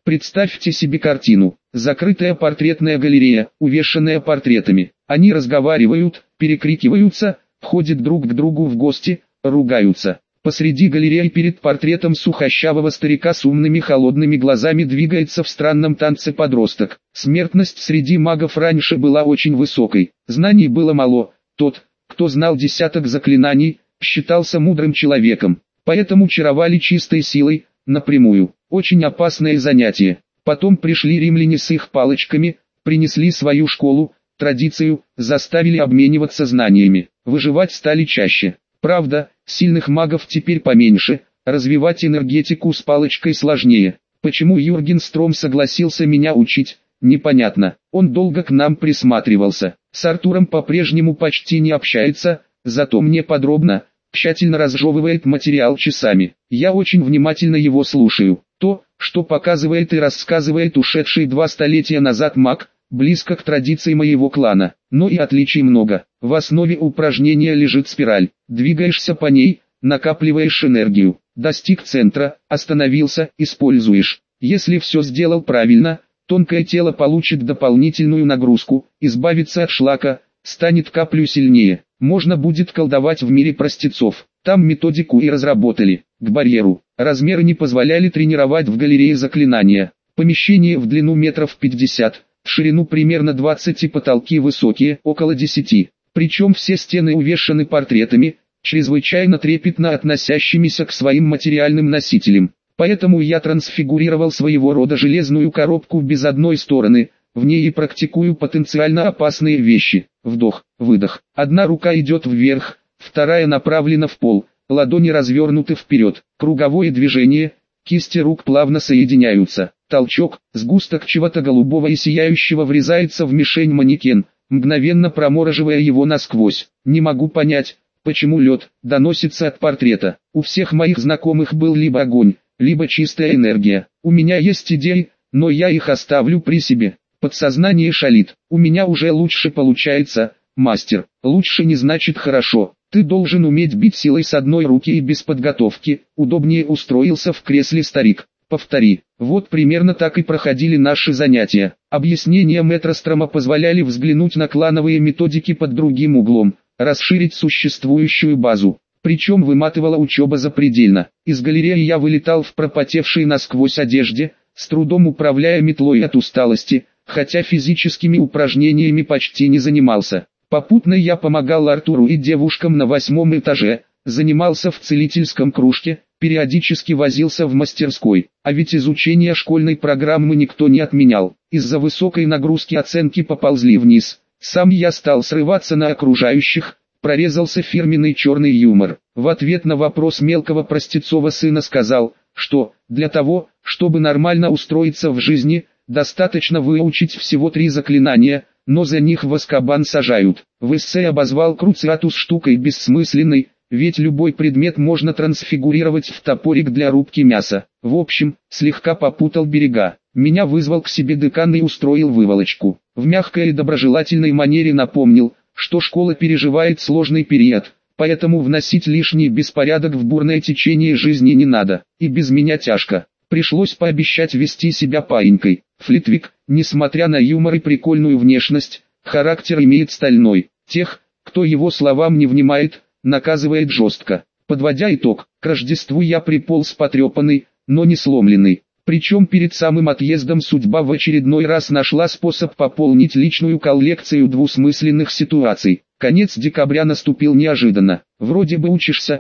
Представьте себе картину. Закрытая портретная галерея, увешанная портретами. Они разговаривают, перекрикиваются, входят друг к другу в гости, ругаются. Посреди галереи перед портретом сухощавого старика с умными холодными глазами двигается в странном танце подросток. Смертность среди магов раньше была очень высокой. Знаний было мало. Тот, кто знал десяток заклинаний, считался мудрым человеком. Поэтому чаровали чистой силой, напрямую. Очень опасное занятие. Потом пришли римляне с их палочками, принесли свою школу, традицию, заставили обмениваться знаниями. Выживать стали чаще. Правда, сильных магов теперь поменьше, развивать энергетику с палочкой сложнее. Почему Юрген Стром согласился меня учить, непонятно. Он долго к нам присматривался. С Артуром по-прежнему почти не общается, зато мне подробно, тщательно разжевывает материал часами. Я очень внимательно его слушаю. То, что показывает и рассказывает ушедший 2 столетия назад маг, близко к традиции моего клана, но и отличий много. В основе упражнения лежит спираль. Двигаешься по ней, накапливаешь энергию. Достиг центра, остановился, используешь. Если все сделал правильно, тонкое тело получит дополнительную нагрузку, избавится от шлака, станет каплю сильнее. Можно будет колдовать в мире простецов. Там методику и разработали. К барьеру. Размеры не позволяли тренировать в галерее заклинания. Помещение в длину метров 50, в ширину примерно 20 и потолки высокие, около 10. Причем все стены увешаны портретами, чрезвычайно трепетно относящимися к своим материальным носителям. Поэтому я трансфигурировал своего рода железную коробку без одной стороны, в ней и практикую потенциально опасные вещи. Вдох, выдох. Одна рука идет вверх, вторая направлена в пол, ладони развернуты вперед. Круговое движение, кисти рук плавно соединяются. Толчок, сгусток чего-то голубого и сияющего врезается в мишень манекен, мгновенно промораживая его насквозь. Не могу понять, почему лед доносится от портрета. У всех моих знакомых был либо огонь, либо чистая энергия. У меня есть идеи, но я их оставлю при себе. Подсознание шалит. У меня уже лучше получается, мастер. Лучше не значит хорошо. Ты должен уметь бить силой с одной руки и без подготовки. Удобнее устроился в кресле старик. Повтори. Вот примерно так и проходили наши занятия. Объяснения Мэтрострома позволяли взглянуть на клановые методики под другим углом, расширить существующую базу. Причем выматывала учеба запредельно. Из галереи я вылетал в пропотевшей насквозь одежде, с трудом управляя метлой от усталости, хотя физическими упражнениями почти не занимался. Попутно я помогал Артуру и девушкам на 8-м этаже, занимался в целительском кружке, периодически возился в мастерской. А ведь изучение школьной программы никто не отменял. Из-за высокой нагрузки оценки поползли вниз. Сам я стал срываться на окружающих, прорезался фирменный черный юмор. В ответ на вопрос мелкого простецова сына сказал, что, для того, чтобы нормально устроиться в жизни, достаточно выучить всего 3 заклинания, но за них в Азкабан сажают. В эссе обозвал Круциатус штукой бессмысленной, ведь любой предмет можно трансфигурировать в топорик для рубки мяса. В общем, слегка попутал берега. Меня вызвал к себе декан и устроил выволочку. В мягкой и доброжелательной манере напомнил, что школа переживает сложный период, поэтому вносить лишний беспорядок в бурное течение жизни не надо, и без меня тяжко. Пришлось пообещать вести себя паинькой. Флитвик, несмотря на юмор и прикольную внешность, характер имеет стальной. Тех, кто его словам не внимает, наказывает жестко. Подводя итог, к Рождеству я приполз потрепанный, но не сломленный. Причем перед самым отъездом судьба в очередной раз нашла способ пополнить личную коллекцию двусмысленных ситуаций. Конец декабря наступил неожиданно. Вроде бы учишься,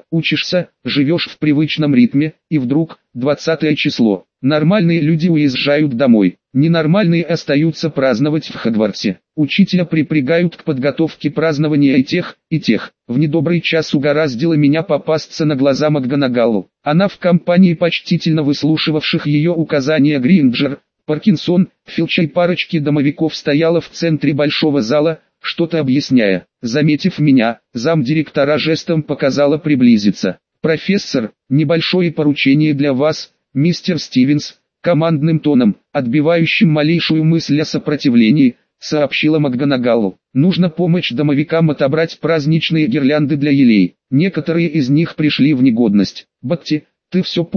живешь в привычном ритме, и вдруг, 20 число. Нормальные люди уезжают домой, ненормальные остаются праздновать в Хогвартсе. Учителя припрягают к подготовке празднования и тех. В недобрый час угораздило меня попасться на глаза МакГонагалл. Она в компании почтительно выслушивавших ее указания Гринджер, Паркинсон, Филча и парочки домовиков стояла в центре большого зала, что-то объясняя. Заметив меня, замдиректора жестом показала приблизиться. «Профессор, небольшое поручение для вас, мистер Стивенс», командным тоном, отбивающим малейшую мысль о сопротивлении, сообщила МакГонагалл. «Нужно помочь домовикам отобрать праздничные гирлянды для елей. Некоторые из них пришли в негодность». «Батти, ты все понял?»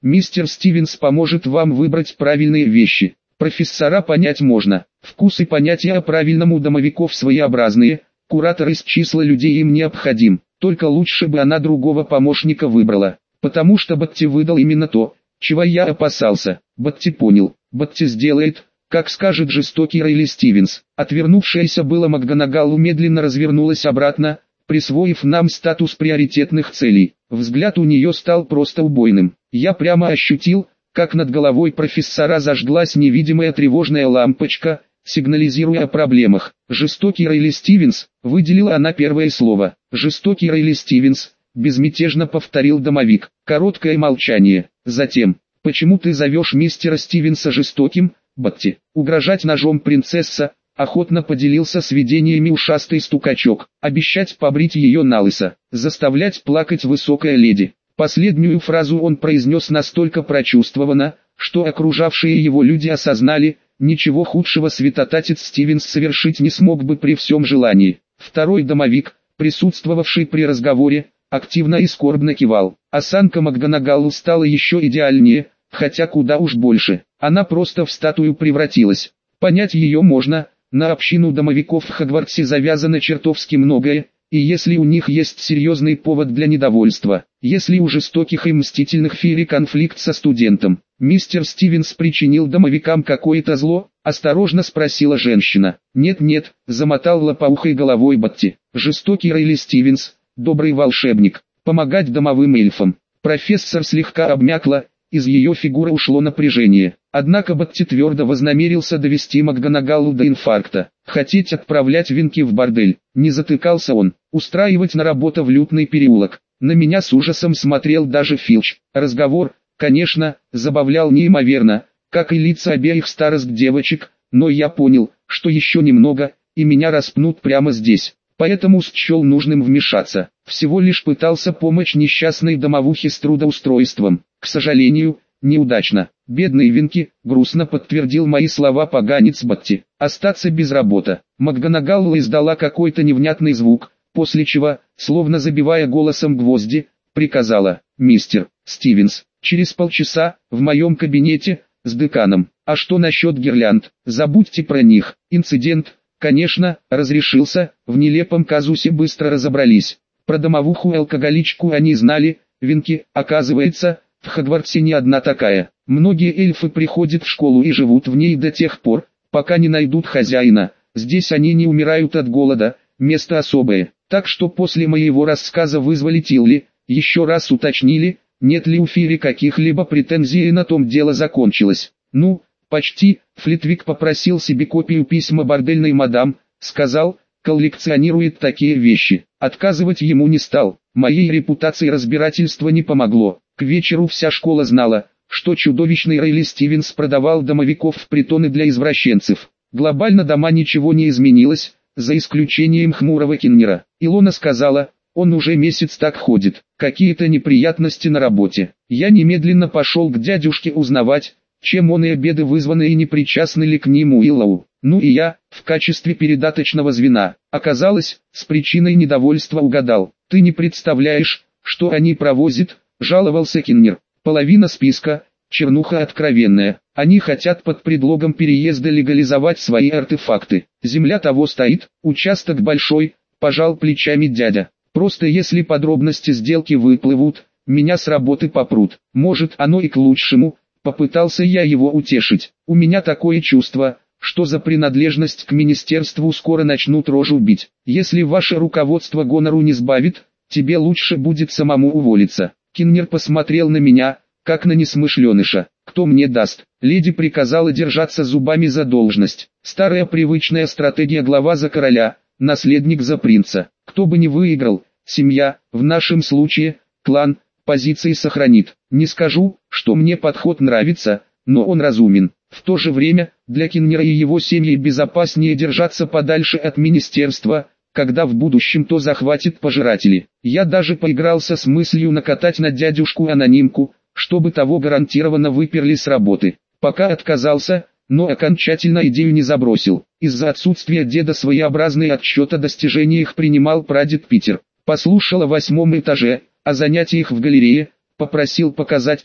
Мистер Стивенс поможет вам выбрать правильные вещи. Профессора понять можно. Вкус и понятия о правильном у домовиков своеобразные. Куратор из числа людей им необходим. Только лучше бы она другого помощника выбрала. Потому что Батти выдал именно то, чего я опасался. Батти понял. Батти сделает, как скажет жестокий Райли Стивенс. Отвернувшаяся было МакГонагалл медленно развернулась обратно, присвоив нам статус приоритетных целей. Взгляд у нее стал просто убойным. Я прямо ощутил, как над головой профессора зажглась невидимая тревожная лампочка, сигнализируя о проблемах. «Жестокий Райли Стивенс», выделила она первое слово. «Жестокий Райли Стивенс», безмятежно повторил домовик. Короткое молчание. Затем, «Почему ты зовешь мистера Стивенса жестоким, Батти?» «Угрожать ножом принцесса», охотно поделился сведениями ушастый стукачок. «Обещать побрить ее налысо, заставлять плакать высокая леди». Последнюю фразу он произнес настолько прочувствованно, что окружавшие его люди осознали, ничего худшего святотатец Стивенс совершить не смог бы при всем желании. Второй домовик, присутствовавший при разговоре, активно и скорбно кивал. Осанка МакГонагалл стала еще идеальнее, хотя куда уж больше. Она просто в статую превратилась. Понять ее можно, на общину домовиков в Хогвартсе завязано чертовски многое, и если у них есть серьезный повод для недовольства, если у жестоких и мстительных Фири конфликт со студентом, мистер Стивенс причинил домовикам какое-то зло, осторожно спросила женщина. «Нет-нет», замотал лопоухой головой Батти, «жестокий Райли Стивенс, добрый волшебник, помогать домовым эльфам». Профессор слегка обмякла, из ее фигуры ушло напряжение. Однако Батти твердо вознамерился довести МакГонагалл до инфаркта. Хотеть отправлять Винки в бордель. Не затыкался он. Устраивать на работу в лютный переулок. На меня с ужасом смотрел даже Филч. Разговор, конечно, забавлял неимоверно, как и лица обеих старост девочек, но я понял, что еще немного, и меня распнут прямо здесь. Поэтому счел нужным вмешаться. Всего лишь пытался помочь несчастной домовухе с трудоустройством. К сожалению, неудачно. «Бедный Винки», грустно подтвердил мои слова поганец Батти. «Остаться без работы». МакГонагалл издала какой-то невнятный звук, после чего, словно забивая голосом гвозди, приказала: «Мистер Стивенс, через полчаса, в моем кабинете, с деканом. А что насчет гирлянд? Забудьте про них». Инцидент, конечно, разрешился, в нелепом казусе быстро разобрались. Про домовуху и алкоголичку они знали, Винки, оказывается, в Хогвартсе не одна такая. Многие эльфы приходят в школу и живут в ней до тех пор, пока не найдут хозяина. Здесь они не умирают от голода, место особое. Так что после моего рассказа вызвали Тилли, еще раз уточнили, нет ли у Фири каких-либо претензий, и на том дело закончилось. «Ну, почти», Флитвик попросил себе копию письма бордельной мадам, сказал, коллекционирует такие вещи. Отказывать ему не стал. Моей репутации разбирательство не помогло. К вечеру вся школа знала, что чудовищный Райли Стивенс продавал домовиков в притоны для извращенцев. Глобально дома ничего не изменилось, за исключением хмурого Киннера. Илона сказала, он уже месяц так ходит. Какие-то неприятности на работе. Я немедленно пошел к дядюшке узнавать, чем он и обеды вызваны и не причастны ли к ним Уиллоу. Ну и я, в качестве передаточного звена, оказалось, с причиной недовольства угадал. «Ты не представляешь, что они провозят», — жаловался Киннер. «Половина списка, чернуха откровенная. Они хотят под предлогом переезда легализовать свои артефакты. Земля того стоит, участок большой», — пожал плечами дядя. «Просто если подробности сделки выплывут, меня с работы попрут. Может, оно и к лучшему», — попытался я его утешить. «У меня такое чувство, что за принадлежность к министерству скоро начнут рожу бить. Если ваше руководство гонору не сбавит, тебе лучше будет самому уволиться». Киннер посмотрел на меня, как на несмышленыша. «Кто мне даст?» Леди приказала держаться зубами за должность. Старая привычная стратегия: глава за короля, наследник за принца. Кто бы ни выиграл, семья, в нашем случае, клан, позиции сохранит. Не скажу, что мне подход нравится, но он разумен. В то же время, для Киннера и его семьи безопаснее держаться подальше от министерства, когда в будущем то захватит пожиратели. Я даже поигрался с мыслью накатать на дядюшку анонимку, чтобы того гарантированно выперли с работы. Пока отказался, но окончательно идею не забросил. Из-за отсутствия деда своеобразный отчет о достижениях принимал прадед Питер. Послушал о 8-м этаже, о занятиях в галерее, попросил показать то,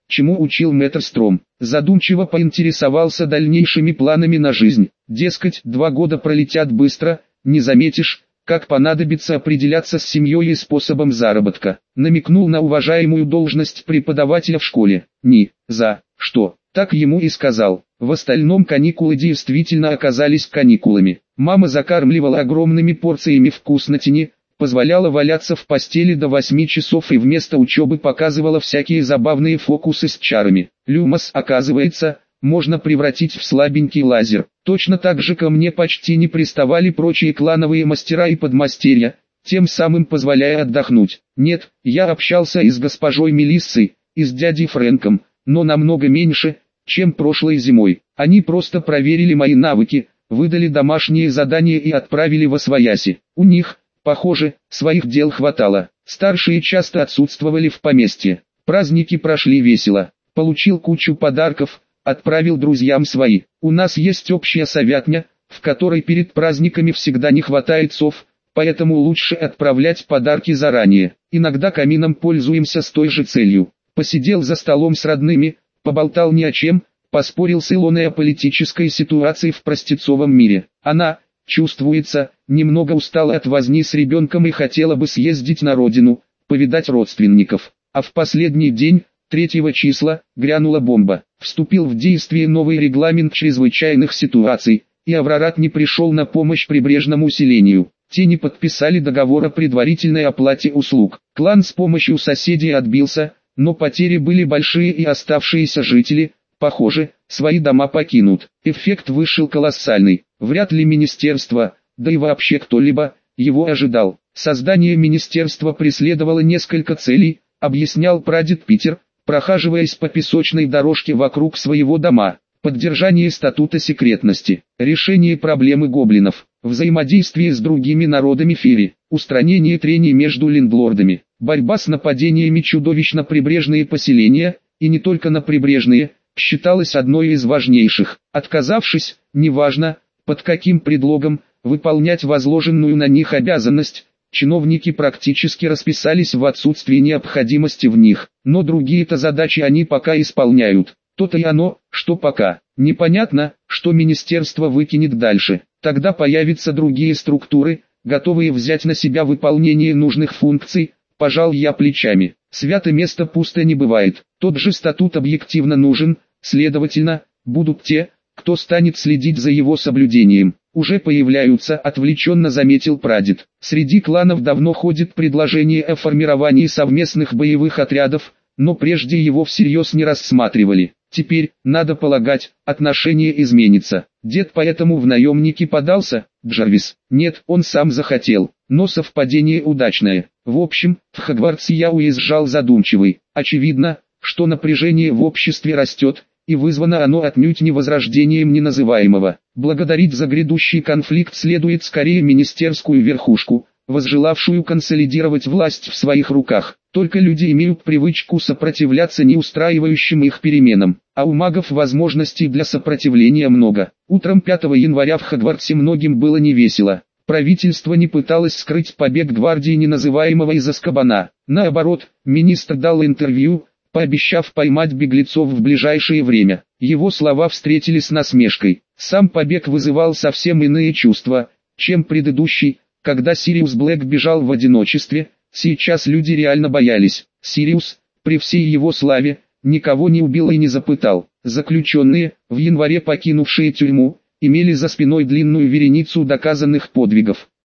чему учил мэтр Стром. Задумчиво поинтересовался дальнейшими планами на жизнь. Дескать, 2 года пролетят быстро, не заметишь, как понадобится определяться с семьей и способом заработка. Намекнул на уважаемую должность преподавателя в школе. Ни за что. Так ему и сказал. В остальном каникулы действительно оказались каникулами. Мама закармливала огромными порциями вкуснотини, позволяла валяться в постели до 8 часов и вместо учебы показывала всякие забавные фокусы с чарами. Люмос, оказывается, можно превратить в слабенький лазер. Точно так же ко мне почти не приставали прочие клановые мастера и подмастерья, тем самым позволяя отдохнуть. Нет, я общался и с госпожой Мелиссой, и с дядей Фрэнком, но намного меньше, чем прошлой зимой. Они просто проверили мои навыки, выдали домашние задания и отправили восвояси. У них, похоже, своих дел хватало. Старшие часто отсутствовали в поместье. Праздники прошли весело. Получил кучу подарков, отправил друзьям свои. У нас есть общая совятня, в которой перед праздниками всегда не хватает сов, поэтому лучше отправлять подарки заранее. Иногда камином пользуемся с той же целью. Посидел за столом с родными, поболтал ни о чем, поспорил с Илоной о политической ситуации в простецовом мире. Она, чувствуется, немного устала от возни с ребенком и хотела бы съездить на родину, повидать родственников. А в последний день, 3 числа, грянула бомба. Вступил в действие новый регламент чрезвычайных ситуаций, и Аврорат не пришел на помощь прибрежному селению. Те не подписали договор о предварительной оплате услуг. Клан с помощью соседей отбился, но потери были большие и оставшиеся жители, похоже, свои дома покинут. Эффект вышел колоссальный. Вряд ли министерство, да и вообще кто-либо, его ожидал. Создание министерства преследовало несколько целей, объяснял прадед Питер, прохаживаясь по песочной дорожке вокруг своего дома. Поддержание статута секретности, решение проблемы гоблинов, взаимодействие с другими народами Фери, устранение трений между лендлордами, борьба с нападениями чудовищ на прибрежные поселения, и не только на прибрежные, считалось одной из важнейших. Отказавшись, неважно, под каким предлогом, выполнять возложенную на них обязанность, чиновники практически расписались в отсутствии необходимости в них, но другие-то задачи они пока исполняют. То-то и оно, что пока. Непонятно, что министерство выкинет дальше. Тогда появятся другие структуры, готовые взять на себя выполнение нужных функций. Пожал я плечами. Свято место пусто не бывает. Тот же статут объективно нужен, следовательно, будут те, кто станет следить за его соблюдением. Уже появляются, отвлеченно заметил прадед. Среди кланов давно ходит предложение о формировании совместных боевых отрядов, но прежде его всерьез не рассматривали. Теперь, надо полагать, отношение изменится. Дед поэтому в наемники подался, Джарвис? Нет, он сам захотел, но совпадение удачное. В общем, в Хогвартс я уезжал задумчивый. Очевидно, что напряжение в обществе растет, и вызвано оно отнюдь не возрождением неназываемого. Благодарить за грядущий конфликт следует скорее министерскую верхушку, возжелавшую консолидировать власть в своих руках. Только люди имеют привычку сопротивляться неустраивающим их переменам, а у магов возможностей для сопротивления много. Утром 5 января в Хогвартсе многим было невесело. Правительство не пыталось скрыть побег гвардии неназываемого из Азкабана. Наоборот, министр дал интервью, пообещав поймать беглецов в ближайшее время. Его слова встретили с насмешкой. Сам побег вызывал совсем иные чувства, чем предыдущий, когда Сириус Блэк бежал в одиночестве. Сейчас люди реально боялись. Сириус, при всей его славе, никого не убил и не запытал. Заключенные, в январе покинувшие тюрьму, имели за спиной длинную вереницу доказанных подвигов.